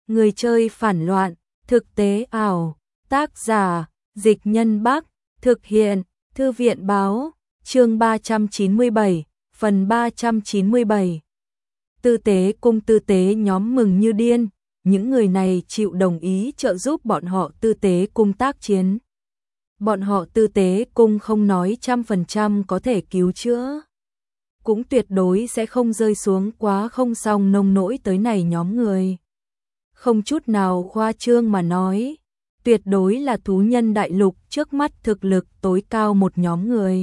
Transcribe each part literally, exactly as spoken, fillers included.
Người chơi phản loạn, thực tế ảo, tác giả, Dịch Nhân Bắc, thực hiện, Thư viện báo, chương ba trăm chín mươi bảy, phần ba trăm chín mươi bảy. Tư tế cung tư tế nhóm mừng như điên, những người này chịu đồng ý trợ giúp bọn họ tư tế cung tác chiến. Bọn họ tư tế cung không nói trăm phần trăm có thể cứu chữa, cũng tuyệt đối sẽ không rơi xuống quá không xong nông nỗi tới này nhóm người. Không chút nào khoa trương mà nói, tuyệt đối là thú nhân đại lục trước mắt thực lực tối cao một nhóm người.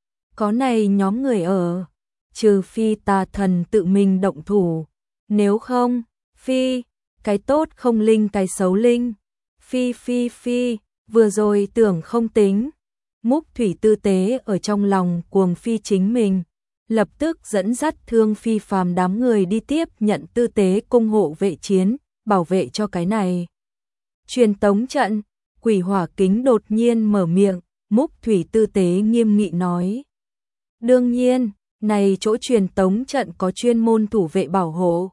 Có này nhóm người ở, trừ phi tà thần tự mình động thủ, nếu không, phi, cái tốt không linh cái xấu linh, phi phi phi, vừa rồi tưởng không tính. Múc thủy tư tế ở trong lòng cuồng phi chính mình, lập tức dẫn dắt thương phi phàm đám người đi tiếp nhận tư tế cung hộ vệ chiến, bảo vệ cho cái này. Truyền tống trận, Quỷ Hỏa Kính đột nhiên mở miệng, Múc thủy tư tế nghiêm nghị nói. Đương nhiên, này chỗ truyền tống trận có chuyên môn thủ vệ bảo hộ.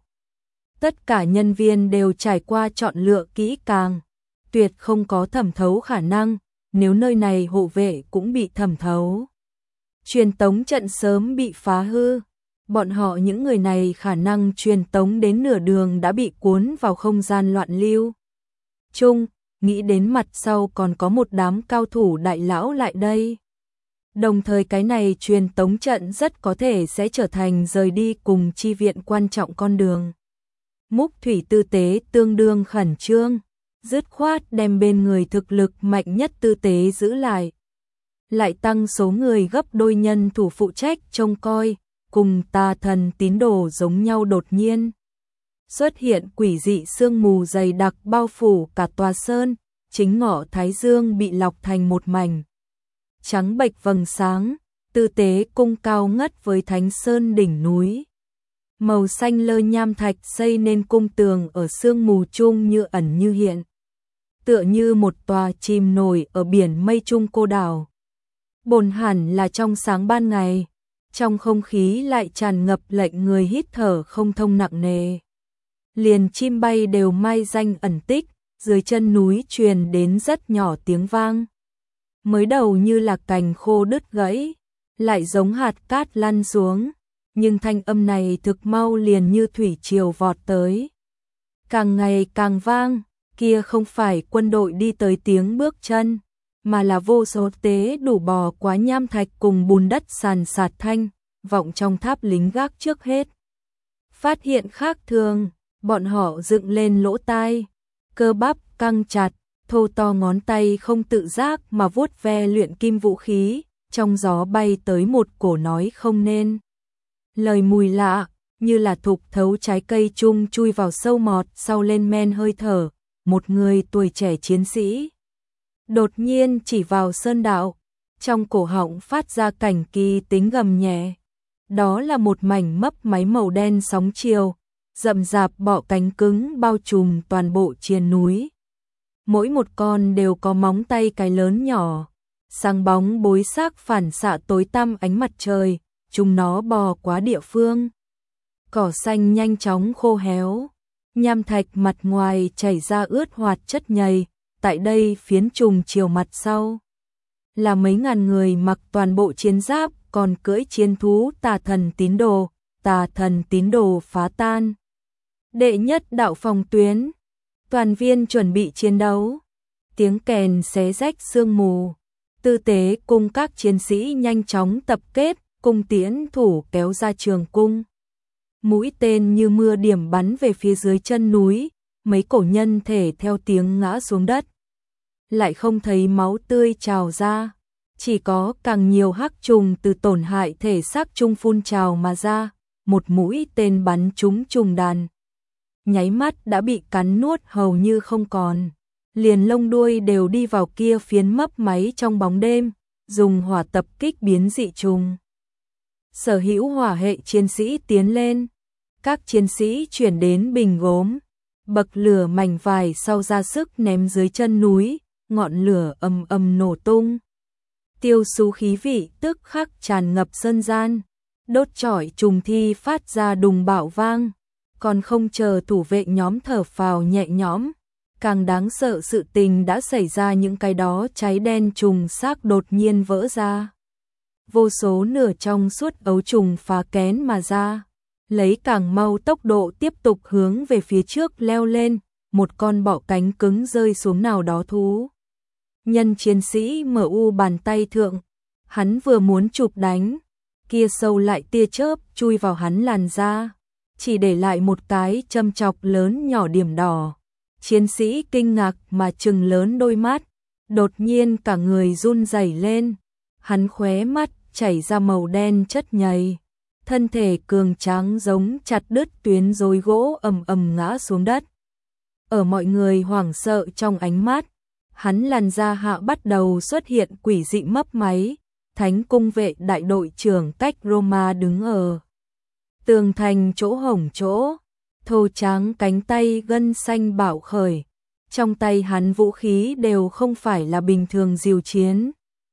Tất cả nhân viên đều trải qua chọn lựa kỹ càng, tuyệt không có thẩm thấu khả năng, nếu nơi này hộ vệ cũng bị thẩm thấu. Truyền tống trận sớm bị phá hư, bọn họ những người này khả năng truyền tống đến nửa đường đã bị cuốn vào không gian loạn lưu. Chung, nghĩ đến mặt sau còn có một đám cao thủ đại lão lại đây. Đồng thời cái này truyền tống trận rất có thể sẽ trở thành rời đi cùng chi viện quan trọng con đường. Múc thủy tư tế tương đương khẩn trương, dứt khoát đem bên người thực lực mạnh nhất tư tế giữ lại. Lại tăng số người gấp đôi nhân thủ phụ trách trông coi, cùng tà thần tín đồ giống nhau đột nhiên. Xuất hiện quỷ dị sương mù dày đặc bao phủ cả tòa sơn, chính ngọ thái dương bị lọc thành một mảnh. Trắng bệch vầng sáng, tư tế cung cao ngất với thánh sơn đỉnh núi. Màu xanh lơ nham thạch xây nên cung tường ở sương mù chung như ẩn như hiện. Tựa như một tòa chìm nổi ở biển mây trung cô đảo. Bồn hẳn là trong sáng ban ngày, trong không khí lại tràn ngập lệnh người hít thở không thông nặng nề. Liền chim bay đều mai danh ẩn tích, dưới chân núi truyền đến rất nhỏ tiếng vang. Mới đầu như là cành khô đứt gãy, lại giống hạt cát lăn xuống, nhưng thanh âm này thực mau liền như thủy triều vọt tới. Càng ngày càng vang, kia không phải quân đội đi tới tiếng bước chân, mà là vô số tế đủ bò quá nham thạch cùng bùn đất sàn sạt thanh, vọng trong tháp lính gác trước hết. Phát hiện khác thường, bọn họ dựng lên lỗ tai, cơ bắp căng chặt, thô to ngón tay không tự giác mà vuốt ve luyện kim vũ khí, trong gió bay tới một cổ nói không nên. Lời mùi lạ, như là thục thấu trái cây chung chui vào sâu mọt sau lên men hơi thở, một người tuổi trẻ chiến sĩ. Đột nhiên chỉ vào sơn đạo, trong cổ họng phát ra cảnh kỳ tính gầm nhẹ. Đó là một mảnh mấp máy màu đen sóng chiều, rậm rạp bọ cánh cứng bao trùm toàn bộ triền núi. Mỗi một con đều có móng tay cái lớn nhỏ, sáng bóng bối sắc phản xạ tối tăm ánh mặt trời, chúng nó bò quá địa phương. Cỏ xanh nhanh chóng khô héo, nham thạch mặt ngoài chảy ra ướt hoạt chất nhầy, tại đây phiến trùng chiều mặt sau. Là mấy ngàn người mặc toàn bộ chiến giáp, còn cưỡi chiến thú tà thần tín đồ, tà thần tín đồ phá tan. Đệ nhất đạo phòng tuyến, toàn viên chuẩn bị chiến đấu. Tiếng kèn xé rách sương mù, tư tế cùng các chiến sĩ nhanh chóng tập kết, cung tiễn thủ kéo ra trường cung. Mũi tên như mưa điểm bắn về phía dưới chân núi, mấy cổ nhân thể theo tiếng ngã xuống đất. Lại không thấy máu tươi trào ra, chỉ có càng nhiều hắc trùng từ tổn hại thể xác trung phun trào mà ra, một mũi tên bắn trúng trùng đàn. Nháy mắt đã bị cắn nuốt hầu như không còn, liền lông đuôi đều đi vào kia phiến mấp máy trong bóng đêm, dùng hỏa tập kích biến dị trùng. Sở hữu hỏa hệ chiến sĩ tiến lên, các chiến sĩ chuyển đến bình gốm, bậc lửa mảnh vải sau ra sức ném dưới chân núi, ngọn lửa ầm ầm nổ tung. Tiêu xú khí vị tức khắc tràn ngập sơn gian, đốt chọi trùng thi phát ra đùng bạo vang, còn không chờ thủ vệ nhóm thở phào nhẹ nhõm. Càng đáng sợ sự tình đã xảy ra, những cái đó cháy đen trùng xác đột nhiên vỡ ra. Vô số nửa trong suốt ấu trùng phá kén mà ra, lấy càng mau tốc độ tiếp tục hướng về phía trước leo lên, một con bọ cánh cứng rơi xuống nào đó thú. Nhân chiến sĩ em u bàn tay thượng, hắn vừa muốn chụp đánh, kia sâu lại tia chớp chui vào hắn làn da, chỉ để lại một cái châm chọc lớn nhỏ điểm đỏ. Chiến sĩ kinh ngạc mà trừng lớn đôi mắt, đột nhiên cả người run rẩy lên, hắn khóe mắt chảy ra màu đen chất nhầy, thân thể cường tráng giống chặt đứt tuyến rối gỗ ầm ầm ngã xuống đất. Ở mọi người hoảng sợ trong ánh mắt, hắn làn da hạ bắt đầu xuất hiện quỷ dị mấp máy, Thánh cung vệ đại đội trưởng Cách Roma đứng ở tường thành chỗ hổng chỗ, thô tráng cánh tay gân xanh bạo khởi, trong tay hắn vũ khí đều không phải là bình thường diều chiến,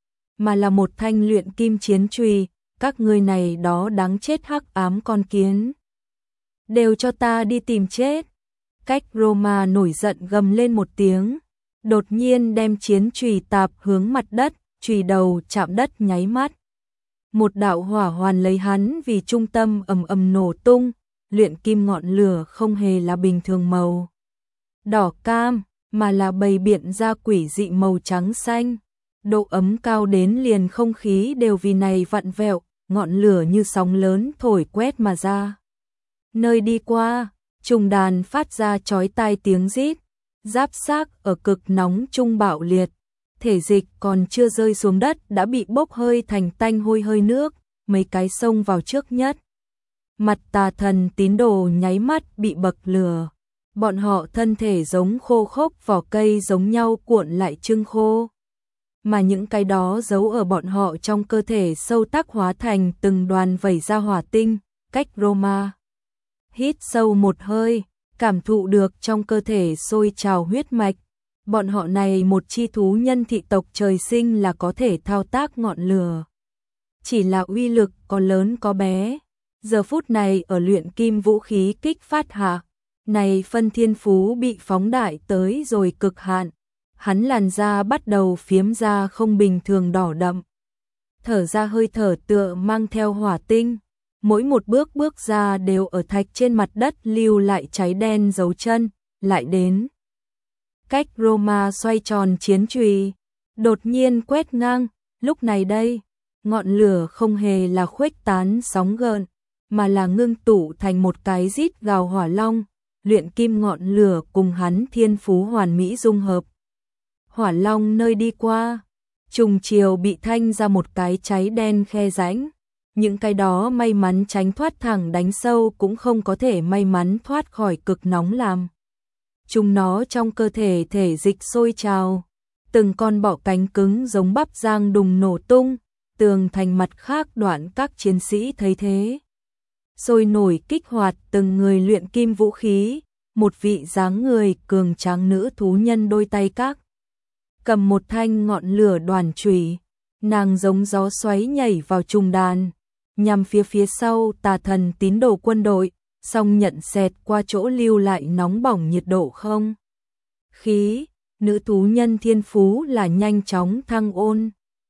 mà là một thanh luyện kim chiến chùy. Các ngươi này đó đáng chết hắc ám con kiến, đều cho ta đi tìm chết. Cách Roma nổi giận gầm lên một tiếng, đột nhiên đem chiến chùy tạp hướng mặt đất, chùy đầu chạm đất nháy mắt. Một đạo hỏa hoàn lấy hắn vì trung tâm ầm ầm nổ tung, luyện kim ngọn lửa không hề là bình thường màu đỏ cam, mà là bày biện ra quỷ dị màu trắng xanh. Độ ấm cao đến liền không khí đều vì này vặn vẹo, ngọn lửa như sóng lớn thổi quét mà ra. Nơi đi qua, trùng đàn phát ra chói tai tiếng rít, giáp xác ở cực nóng trung bạo liệt, thể dịch còn chưa rơi xuống đất đã bị bốc hơi thành tanh hôi hơi nước, mấy cái xông vào trước nhất. Mặt tà thần tín đồ nháy mắt bị bậc lửa, bọn họ thân thể giống khô khốc vỏ cây giống nhau cuộn lại trưng khô. Mà những cái đó giấu ở bọn họ trong cơ thể sâu tắc hóa thành từng đoàn vẩy ra hỏa tinh. Cách Roma hít sâu một hơi, cảm thụ được trong cơ thể sôi trào huyết mạch. Bọn họ này một chi thú nhân thị tộc trời sinh là có thể thao tác ngọn lửa, chỉ là uy lực có lớn có bé. Giờ phút này ở luyện kim vũ khí kích phát hạ, này phân thiên phú bị phóng đại tới rồi cực hạn. Hắn làn da bắt đầu phiếm ra không bình thường đỏ đậm, thở ra hơi thở tựa mang theo hỏa tinh, mỗi một bước bước ra đều ở thạch trên mặt đất lưu lại cháy đen dấu chân. Lại đến Cách Roma xoay tròn chiến chùy, đột nhiên quét ngang. Lúc này đây, ngọn lửa không hề là khuếch tán sóng gợn, mà là ngưng tụ thành một cái rít gào hỏa long. Luyện kim ngọn lửa cùng hắn thiên phú hoàn mỹ dung hợp. Hỏa long nơi đi qua, trùng chiều bị thanh ra một cái cháy đen khe rãnh. Những cái đó may mắn tránh thoát thẳng đánh sâu cũng không có thể may mắn thoát khỏi cực nóng làm. Chúng nó trong cơ thể thể dịch sôi trào, từng con bọ cánh cứng giống bắp rang đùng nổ tung, tường thành mặt khác đoạn các chiến sĩ thấy thế. Sôi nổi kích hoạt từng người luyện kim vũ khí, một vị dáng người cường tráng nữ thú nhân đôi tay các cầm một thanh ngọn lửa đoàn chùy, nàng giống gió xoáy nhảy vào trùng đàn, nhằm phía phía sau tà thần tín đồ quân đội, song nhận xẹt qua chỗ lưu lại nóng bỏng nhiệt độ không khí. Nữ thú nhân thiên phú là nhanh chóng thăng ôn,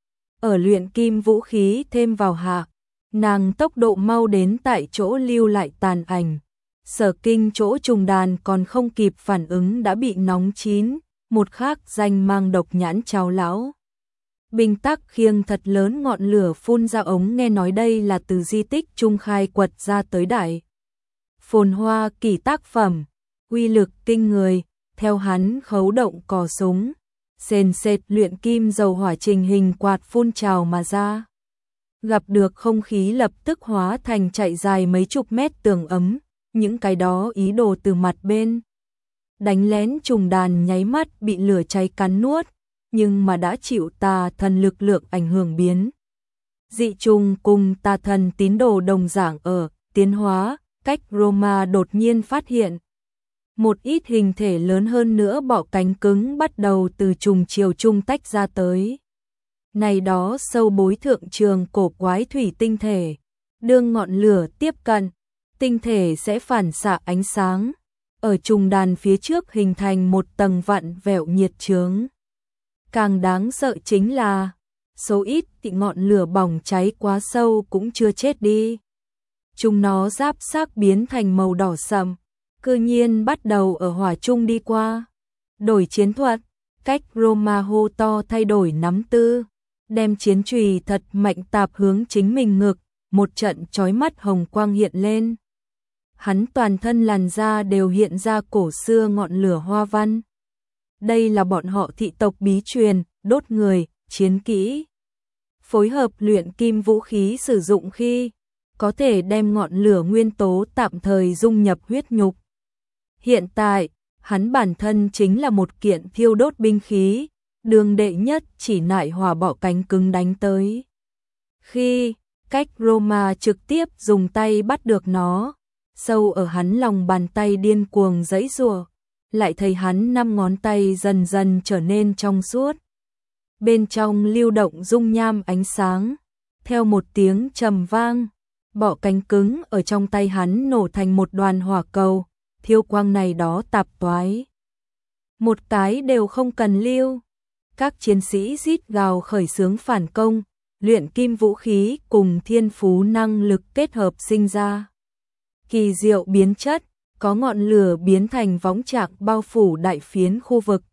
ở luyện kim vũ khí thêm vào hạ, nàng tốc độ mau đến tại chỗ lưu lại tàn ảnh. Sở kinh chỗ trùng đàn còn không kịp phản ứng đã bị nóng chín. Một khác danh mang độc nhãn cháo lão bình tắc khiêng thật lớn ngọn lửa phun ra ống, nghe nói đây là từ di tích trung khai quật ra tới đại phồn hoa kỳ tác phẩm, uy lực kinh người. Theo hắn khấu động cò súng, sền sệt luyện kim dầu hỏa trình hình quạt phun trào mà ra, gặp được không khí lập tức hóa thành chạy dài mấy chục mét tường ấm. Những cái đó ý đồ từ mặt bên đánh lén trùng đàn nháy mắt bị lửa cháy cắn nuốt, nhưng mà đã chịu tà thần lực lượng ảnh hưởng biến. Dị trùng cùng tà thần tín đồ đồng dạng ở tiến hóa. Cách Roma đột nhiên phát hiện một ít hình thể lớn hơn nữa bọ cánh cứng bắt đầu từ trùng chiều trung tách ra tới. Này đó sâu bối thượng trường cổ quái thủy tinh thể, đương ngọn lửa tiếp cận, tinh thể sẽ phản xạ ánh sáng, ở trùng đàn phía trước hình thành một tầng vặn vẹo nhiệt chướng. Càng đáng sợ chính là, số ít thì ngọn lửa bỏng cháy quá sâu cũng chưa chết đi. Chúng nó giáp xác biến thành màu đỏ sậm, cư nhiên bắt đầu ở hỏa trung đi qua. Đổi chiến thuật, cách Roma hô to thay đổi nắm tư, đem chiến chùy thật mạnh tạp hướng chính mình ngực, một trận chói mắt hồng quang hiện lên. Hắn toàn thân làn da đều hiện ra cổ xưa ngọn lửa hoa văn. Đây là bọn họ thị tộc bí truyền, đốt người, chiến kỹ. Phối hợp luyện kim vũ khí sử dụng khi có thể đem ngọn lửa nguyên tố tạm thời dung nhập huyết nhục. Hiện tại, hắn bản thân chính là một kiện thiêu đốt binh khí, đường đệ nhất chỉ nại hỏa bọ cánh cứng đánh tới. Khi cách Roma trực tiếp dùng tay bắt được nó, sâu ở hắn lòng bàn tay điên cuồng giãy giụa, lại thấy hắn năm ngón tay dần dần trở nên trong suốt. Bên trong lưu động dung nham ánh sáng, theo một tiếng trầm vang, bọ cánh cứng ở trong tay hắn nổ thành một đoàn hỏa cầu, thiêu quang này đó tạp toái. Một cái đều không cần lưu. Các chiến sĩ rít gào khởi xướng phản công, luyện kim vũ khí cùng thiên phú năng lực kết hợp sinh ra. Kỳ diệu biến chất, có ngọn lửa biến thành võng trạc bao phủ đại phiến khu vực.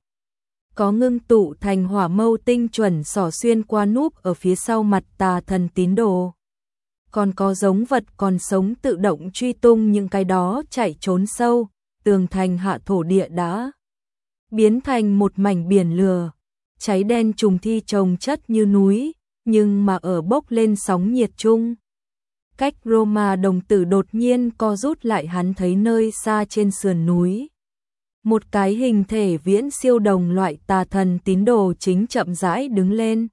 Có ngưng tụ thành hỏa mâu tinh chuẩn xỏ xuyên qua núp ở phía sau mặt tà thần tín đồ. Còn có giống vật còn sống tự động truy tung những cái đó chạy trốn sâu, tường thành hạ thổ địa đã biến thành một mảnh biển lửa, cháy đen trùng thi chồng chất như núi, nhưng mà ở bốc lên sóng nhiệt chung. Cách Roma đồng tử đột nhiên co rút lại, hắn thấy nơi xa trên sườn núi. Một cái hình thể viễn siêu đồng loại tà thần tín đồ chính chậm rãi đứng lên.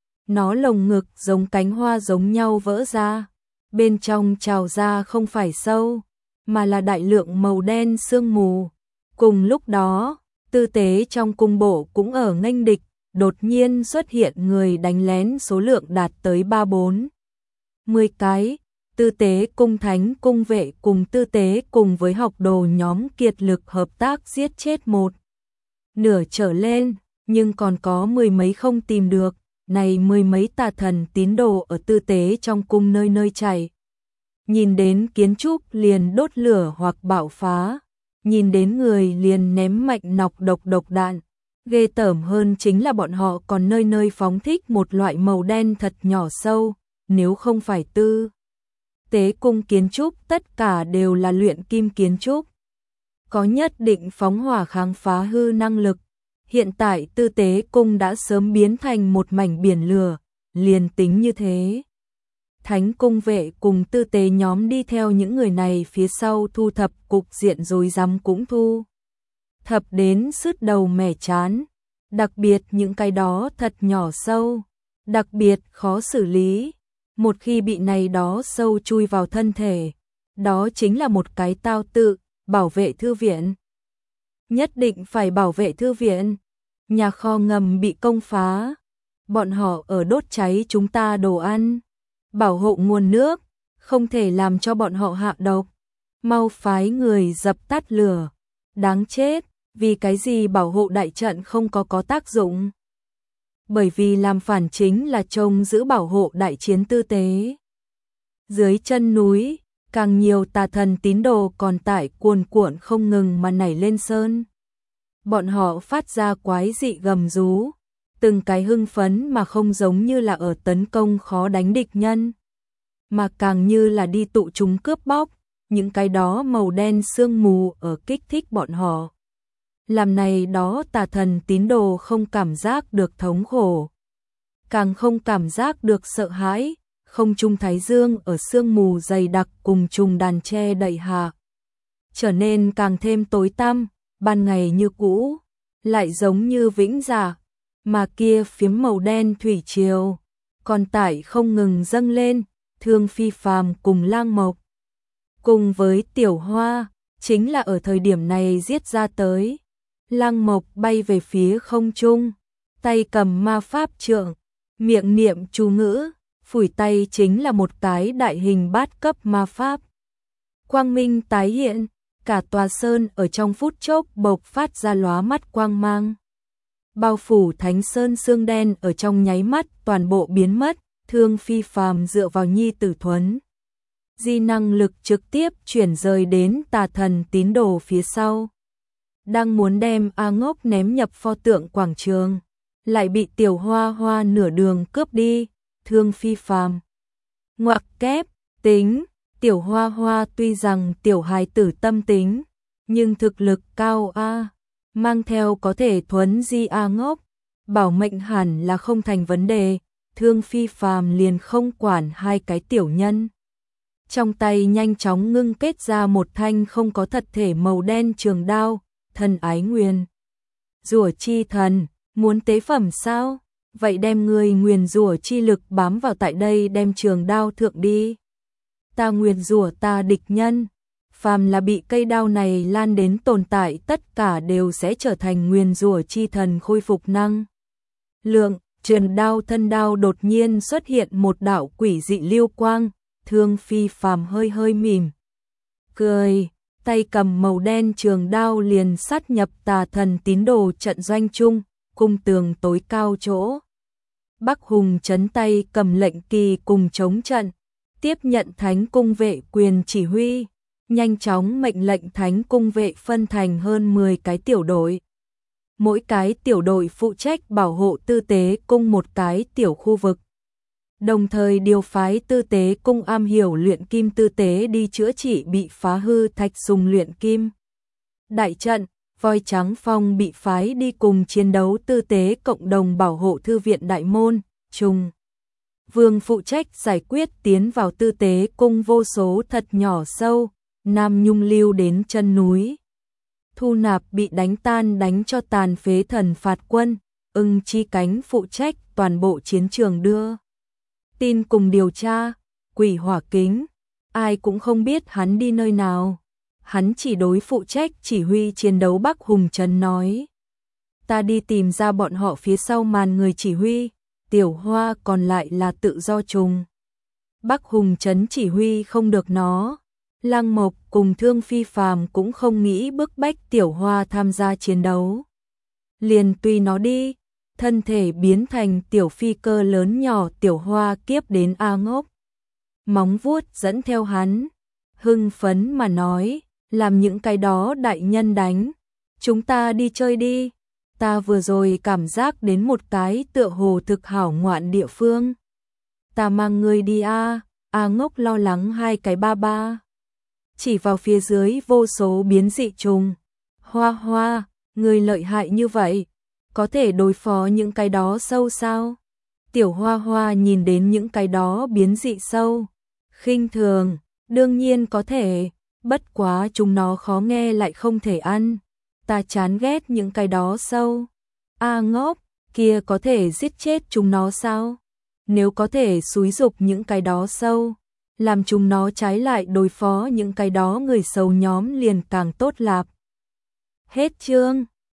Nó lồng ngực giống cánh hoa giống nhau vỡ ra, bên trong trào ra không phải sâu, mà là đại lượng màu đen sương mù. Cùng lúc đó, tư tế trong cung bộ cũng ở nghênh địch, đột nhiên xuất hiện người đánh lén số lượng đạt tới ba bốn mươi cái. Tư tế cung thánh cung vệ cùng tư tế cùng với học đồ nhóm kiệt lực hợp tác giết chết một nửa trở lên, nhưng còn có mười mấy không tìm được. Này mười mấy tà thần tín đồ ở tư tế trong cung nơi nơi chạy. Nhìn đến kiến trúc liền đốt lửa hoặc bạo phá, nhìn đến người liền ném mạnh nọc độc độc đạn. Ghê tởm hơn chính là bọn họ còn nơi nơi phóng thích một loại màu đen thật nhỏ sâu, nếu không phải tư tế cung kiến trúc tất cả đều là luyện kim kiến trúc. Có nhất định phóng hỏa kháng phá hư năng lực. Hiện tại tư tế cung đã sớm biến thành một mảnh biển lửa, liền tính như thế. Thánh cung vệ cùng tư tế nhóm đi theo những người này phía sau thu thập cục diện rối rắm cũng thu thập đến sứt đầu mẻ chán. Đặc biệt những cái đó thật nhỏ sâu, đặc biệt khó xử lý. Một khi bị này đó sâu chui vào thân thể, đó chính là một cái tao tự, bảo vệ thư viện. Nhất định phải bảo vệ thư viện. Nhà kho ngầm bị công phá, bọn họ ở đốt cháy chúng ta đồ ăn. Bảo hộ nguồn nước, không thể làm cho bọn họ hạ độc. Mau phái người dập tắt lửa. Đáng chết, vì cái gì bảo hộ đại trận không có có tác dụng? Bởi vì làm phản chính là trông giữ bảo hộ đại chiến tư tế. Dưới chân núi, càng nhiều tà thần tín đồ còn tại cuồn cuộn không ngừng mà nảy lên sơn. Bọn họ phát ra quái dị gầm rú, từng cái hưng phấn mà không giống như là ở tấn công khó đánh địch nhân, mà càng như là đi tụ chúng cướp bóc, những cái đó màu đen sương mù ở kích thích bọn họ. Làm này đó tà thần tín đồ không cảm giác được thống khổ, càng không cảm giác được sợ hãi, không trung thái dương ở sương mù dày đặc cùng trùng đàn che đậy hạ, trở nên càng thêm tối tăm, ban ngày như cũ, lại giống như vĩnh dạ, mà kia phiếm màu đen thủy triều, còn tại không ngừng dâng lên, Thương Phi Phàm cùng Lang Mộc. Cùng với Tiểu Hoa, chính là ở thời điểm này giết ra tới. Lang Mộc bay về phía không trung, tay cầm ma pháp trượng, miệng niệm chú ngữ, phủi tay chính là một cái đại hình bát cấp ma pháp. Quang minh tái hiện, cả tòa sơn ở trong phút chốc bộc phát ra lóa mắt quang mang. Bao phủ Thánh Sơn sương đen ở trong nháy mắt toàn bộ biến mất, Thương Phi Phàm dựa vào nhi tử Thuấn di năng lực trực tiếp chuyển rời đến tà thần tín đồ phía sau. Đang muốn đem A Ngốc ném nhập pho tượng quảng trường, lại bị Tiểu Hoa Hoa nửa đường cướp đi. Thương Phi Phàm ngoặc kép, tính, Tiểu Hoa Hoa tuy rằng tiểu hài tử tâm tính, nhưng thực lực cao a, mang theo có thể thuấn di A Ngốc, bảo mệnh hẳn là không thành vấn đề. Thương Phi Phàm liền không quản hai cái tiểu nhân. Trong tay nhanh chóng ngưng kết ra một thanh không có thật thể màu đen trường đao, thần ái nguyền rủa chi thần, muốn tế phẩm sao? Vậy đem người nguyền rủa chi lực bám vào tại đây, đem trường đao thượng đi. Ta nguyền rủa ta địch nhân, phàm là bị cây đao này lan đến tồn tại tất cả đều sẽ trở thành nguyền rủa chi thần khôi phục năng lượng. Trường đao thân đao đột nhiên xuất hiện một đạo quỷ dị lưu quang, Thương Phi Phàm hơi hơi mỉm cười, tay cầm màu đen trường đao liền sát nhập tà thần tín đồ trận doanh chung, cung tường tối cao chỗ. Bắc Hùng chấn tay cầm lệnh kỳ cùng chống trận, tiếp nhận Thánh cung vệ quyền chỉ huy, nhanh chóng mệnh lệnh Thánh cung vệ phân thành hơn mười cái tiểu đội. Mỗi cái tiểu đội phụ trách bảo hộ tư tế cung một cái tiểu khu vực. Đồng thời điều phái tư tế cung am hiểu luyện kim tư tế đi chữa trị bị phá hư thạch sùng luyện kim đại trận. Voi trắng phong bị phái đi cùng chiến đấu tư tế cộng đồng bảo hộ thư viện đại môn. Trung Vương phụ trách giải quyết tiến vào tư tế cung vô số thật nhỏ sâu, Nam Nhung lưu đến chân núi. Thu nạp bị đánh tan đánh cho tàn phế thần phạt quân, Ưng Chi Cánh phụ trách toàn bộ chiến trường đưa tin cùng điều tra. Quỷ Hỏa Kính, ai cũng không biết hắn đi nơi nào. Hắn chỉ đối phụ trách chỉ huy chiến đấu Bắc Hùng Trấn nói. Ta đi tìm ra bọn họ phía sau màn người chỉ huy, Tiểu Hoa còn lại là tự do trùng. Bắc Hùng Trấn chỉ huy không được nó. Lăng Mộc cùng Thương Phi Phàm cũng không nghĩ bức bách Tiểu Hoa tham gia chiến đấu. Liền tùy nó đi, thân thể biến thành tiểu phi cơ lớn nhỏ. Tiểu Hoa kiếp đến A Ngốc, móng vuốt dẫn theo hắn, hưng phấn mà nói, làm những cái đó đại nhân đánh, chúng ta đi chơi đi. Ta vừa rồi cảm giác đến một cái tựa hồ thực hảo ngoạn địa phương. Ta mang ngươi đi a. A Ngốc lo lắng hai cái ba ba. Chỉ vào phía dưới vô số biến dị trùng. Hoa Hoa, ngươi lợi hại như vậy, có thể đối phó những cái đó sâu sao? Tiểu Hoa Hoa nhìn đến những cái đó biến dị sâu, khinh thường, đương nhiên có thể, bất quá chúng nó khó nghe lại không thể ăn. Ta chán ghét những cái đó sâu. A Ngốc, kia có thể giết chết chúng nó sao? Nếu có thể xúi dục những cái đó sâu, làm chúng nó trái lại đối phó những cái đó người xấu nhóm liền càng tốt lạp. Hết chương.